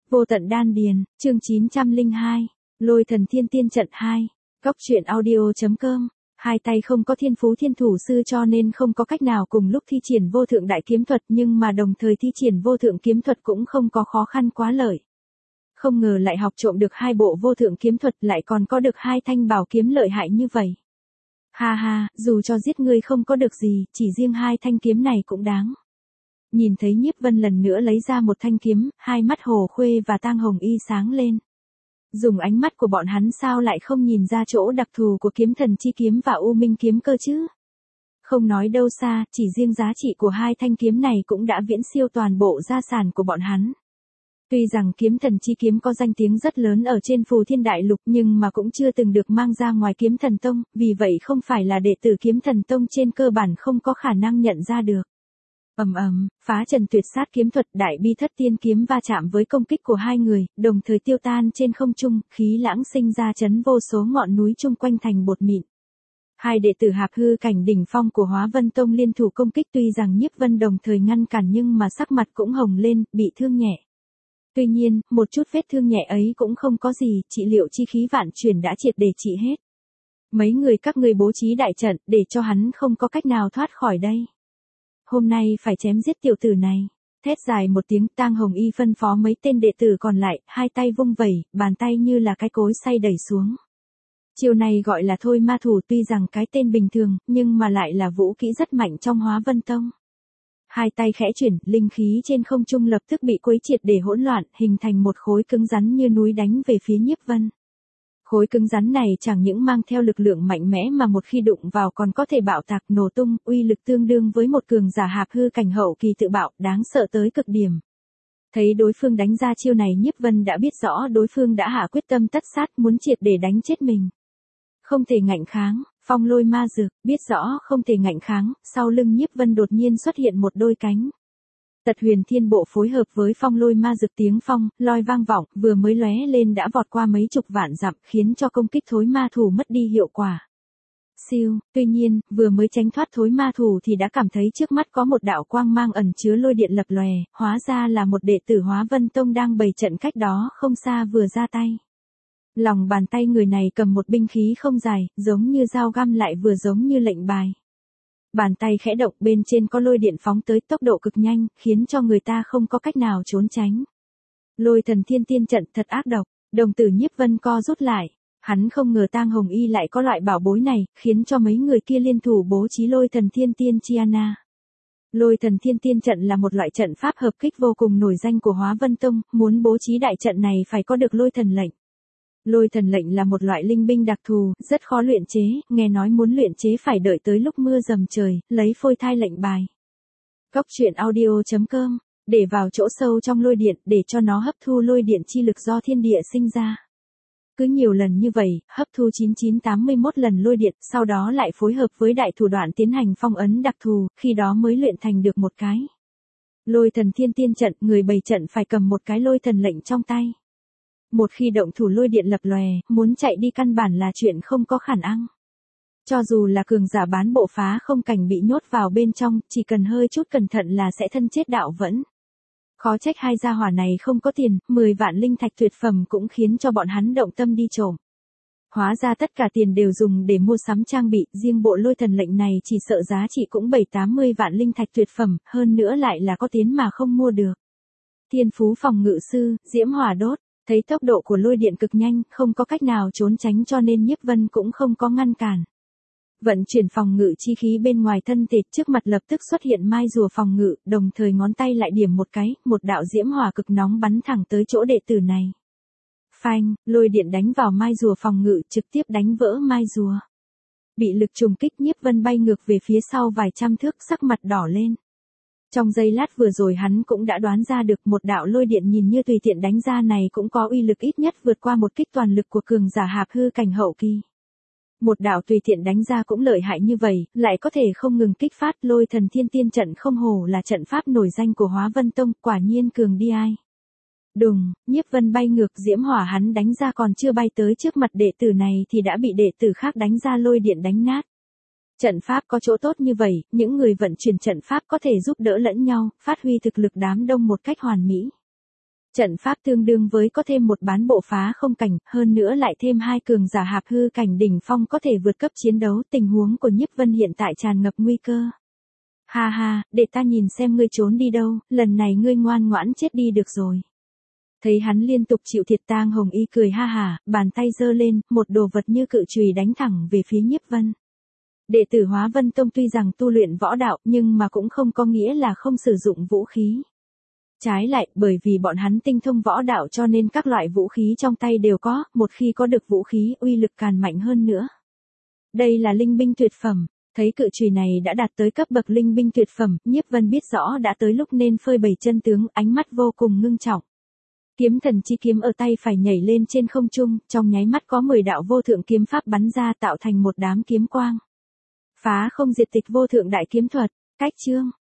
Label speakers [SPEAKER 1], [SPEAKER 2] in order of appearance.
[SPEAKER 1] Vô tận đan điền, chương 902, Lôi thần thiên tiên trận 2, Cóc truyện audio.com. Hai tay không có thiên phú thiên thủ sư cho nên không có cách nào cùng lúc thi triển vô thượng đại kiếm thuật, nhưng mà đồng thời thi triển vô thượng kiếm thuật cũng không có khó khăn quá lợi. Không ngờ lại học trộm được hai bộ vô thượng kiếm thuật, lại còn có được hai thanh bảo kiếm lợi hại như vậy. Ha ha, dù cho giết ngươi không có được gì, chỉ riêng hai thanh kiếm này cũng đáng. Nhìn thấy Nhiếp Vân lần nữa lấy ra một thanh kiếm, hai mắt Hồ Khuê và Tang Hồng Y sáng lên. Dùng ánh mắt của bọn hắn sao lại không nhìn ra chỗ đặc thù của kiếm thần chi kiếm và U Minh kiếm cơ chứ? Không nói đâu xa, chỉ riêng giá trị của hai thanh kiếm này cũng đã viễn siêu toàn bộ gia sản của bọn hắn. Tuy rằng kiếm thần chi kiếm có danh tiếng rất lớn ở trên Phù Thiên Đại Lục nhưng mà cũng chưa từng được mang ra ngoài Kiếm Thần Tông, vì vậy không phải là đệ tử Kiếm Thần Tông trên cơ bản không có khả năng nhận ra được. Phá trần tuyệt sát kiếm thuật Đại Bi Thất Tiên kiếm va chạm với công kích của hai người, đồng thời tiêu tan trên không trung, khí lãng sinh ra chấn vô số ngọn núi chung quanh thành bột mịn. Hai đệ tử Hạp Hư cảnh đỉnh phong của Hóa Vân Tông liên thủ công kích, tuy rằng Nhiếp Vân đồng thời ngăn cản nhưng mà sắc mặt cũng hồng lên, bị thương nhẹ. Tuy nhiên, một chút vết thương nhẹ ấy cũng không có gì, trị liệu chi khí vạn chuyển đã triệt để trị hết. Mấy người các ngươi bố trí đại trận, để cho hắn không có cách nào thoát khỏi đây. Hôm nay phải chém giết tiểu tử này. Thét dài một tiếng, Tang Hồng Y phân phó mấy tên đệ tử còn lại, hai tay vung vẩy, bàn tay như là cái cối xay đẩy xuống. Chiều này gọi là thôi ma thủ, tuy rằng cái tên bình thường, nhưng mà lại là vũ kỹ rất mạnh trong Hóa Vân Tông. Hai tay khẽ chuyển, linh khí trên không trung lập tức bị quấy triệt để hỗn loạn, hình thành một khối cứng rắn như núi đánh về phía Nhiếp Vân. Khối cứng rắn này chẳng những mang theo lực lượng mạnh mẽ mà một khi đụng vào còn có thể bạo tạc nổ tung, uy lực tương đương với một cường giả Hạp Hư cảnh hậu kỳ tự bạo, đáng sợ tới cực điểm. Thấy đối phương đánh ra chiêu này, Nhiếp Vân đã biết rõ đối phương đã hạ quyết tâm tất sát, muốn triệt để đánh chết mình. Không thể ngạnh kháng, phong lôi ma dược, biết rõ không thể ngạnh kháng, sau lưng Nhiếp Vân đột nhiên xuất hiện một đôi cánh. Tật Huyền Thiên Bộ phối hợp với phong lôi ma dược, tiếng phong, loi vang vọng, vừa mới lóe lên đã vọt qua mấy chục vạn dặm, khiến cho công kích thối ma thủ mất đi hiệu quả. Siêu, tuy nhiên, vừa mới tránh thoát thối ma thủ thì đã cảm thấy trước mắt có một đạo quang mang ẩn chứa lôi điện lập lòe, hóa ra là một đệ tử Hóa Vân Tông đang bày trận cách đó không xa vừa ra tay. Lòng bàn tay người này cầm một binh khí không dài, giống như dao găm lại vừa giống như lệnh bài. Bàn tay khẽ động, bên trên có lôi điện phóng tới tốc độ cực nhanh, khiến cho người ta không có cách nào trốn tránh. Lôi thần thiên tiên trận thật ác độc, đồng tử Nhiếp Vân co rút lại. Hắn không ngờ Tang Hồng Y lại có loại bảo bối này, khiến cho mấy người kia liên thủ bố trí lôi thần thiên tiên Chiana. Lôi thần thiên tiên trận là một loại trận pháp hợp kích vô cùng nổi danh của Hóa Vân Tông, muốn bố trí đại trận này phải có được lôi thần lệnh. Lôi thần lệnh là một loại linh binh đặc thù, rất khó luyện chế, nghe nói muốn luyện chế phải đợi tới lúc mưa dầm trời, lấy phôi thai lệnh bài. Cóc truyện audio.com, để vào chỗ sâu trong lôi điện, để cho nó hấp thu lôi điện chi lực do thiên địa sinh ra. Cứ nhiều lần như vậy, hấp thu 9981 lần lôi điện, sau đó lại phối hợp với đại thủ đoạn tiến hành phong ấn đặc thù, khi đó mới luyện thành được một cái lôi thần thiên tiên trận, người bày trận phải cầm một cái lôi thần lệnh trong tay. Một khi động thủ lôi điện lập lòe, muốn chạy đi căn bản là chuyện không có khả năng. Cho dù là cường giả bán bộ phá không cảnh bị nhốt vào bên trong, chỉ cần hơi chút cẩn thận là sẽ thân chết đạo vẫn. Khó trách hai gia hỏa này không có tiền, 10 vạn linh thạch tuyệt phẩm cũng khiến cho bọn hắn động tâm đi trộm. Hóa ra tất cả tiền đều dùng để mua sắm trang bị, riêng bộ lôi thần lệnh này chỉ sợ giá trị cũng 7-80 vạn linh thạch tuyệt phẩm, hơn nữa lại là có tiền mà không mua được. Thiên phú phòng ngự sư, diễm hỏa đốt. Thấy tốc độ của lôi điện cực nhanh, không có cách nào trốn tránh cho nên Nhiếp Vân cũng không có ngăn cản. Vận chuyển phòng ngự chi khí bên ngoài thân thể, trước mặt lập tức xuất hiện mai rùa phòng ngự, đồng thời ngón tay lại điểm một cái, một đạo diễm hỏa cực nóng bắn thẳng tới chỗ đệ tử này. Phanh, lôi điện đánh vào mai rùa phòng ngự, trực tiếp đánh vỡ mai rùa. Bị lực trùng kích, Nhiếp Vân bay ngược về phía sau vài trăm thước, sắc mặt đỏ lên. Trong giây lát vừa rồi hắn cũng đã đoán ra được một đạo lôi điện nhìn như tùy tiện đánh ra này cũng có uy lực ít nhất vượt qua một kích toàn lực của cường giả Hạp Hư cảnh hậu kỳ. Một đạo tùy tiện đánh ra cũng lợi hại như vậy, lại có thể không ngừng kích phát lôi thần thiên tiên trận, không hổ là trận pháp nổi danh của Hóa Vân Tông, quả nhiên cường đi ai. Đùng, Nhiếp Vân bay ngược, diễm hỏa hắn đánh ra còn chưa bay tới trước mặt đệ tử này thì đã bị đệ tử khác đánh ra lôi điện đánh nát. Trận pháp có chỗ tốt như vậy, những người vận chuyển trận pháp có thể giúp đỡ lẫn nhau, phát huy thực lực đám đông một cách hoàn mỹ. Trận pháp tương đương với có thêm một bán bộ phá không cảnh, hơn nữa lại thêm hai cường giả hạp hư cảnh đỉnh phong có thể vượt cấp chiến đấu, tình huống của Nhiếp Vân hiện tại tràn ngập nguy cơ. Ha ha, để ta nhìn xem ngươi trốn đi đâu, lần này ngươi ngoan ngoãn chết đi được rồi. Thấy hắn liên tục chịu thiệt, Tang Hồng Y cười ha hả, bàn tay giơ lên, một đồ vật như cự chùy đánh thẳng về phía Nhiếp Vân. Đệ tử Hóa Vân Tông tuy rằng tu luyện võ đạo nhưng mà cũng không có nghĩa là không sử dụng vũ khí. Trái lại, bởi vì bọn hắn tinh thông võ đạo cho nên các loại vũ khí trong tay đều có, một khi có được vũ khí uy lực càng mạnh hơn nữa. Đây là linh binh tuyệt phẩm, thấy cự chùy này đã đạt tới cấp bậc linh binh tuyệt phẩm, Nhiếp Vân biết rõ đã tới lúc nên phơi bày chân tướng, ánh mắt vô cùng ngưng trọng. Kiếm thần chi kiếm ở tay phải nhảy lên trên không trung, trong nháy mắt có 10 đạo vô thượng kiếm pháp bắn ra tạo thành một đám kiếm quang. Phá không diệt tịch vô thượng đại kiếm thuật, cách chương.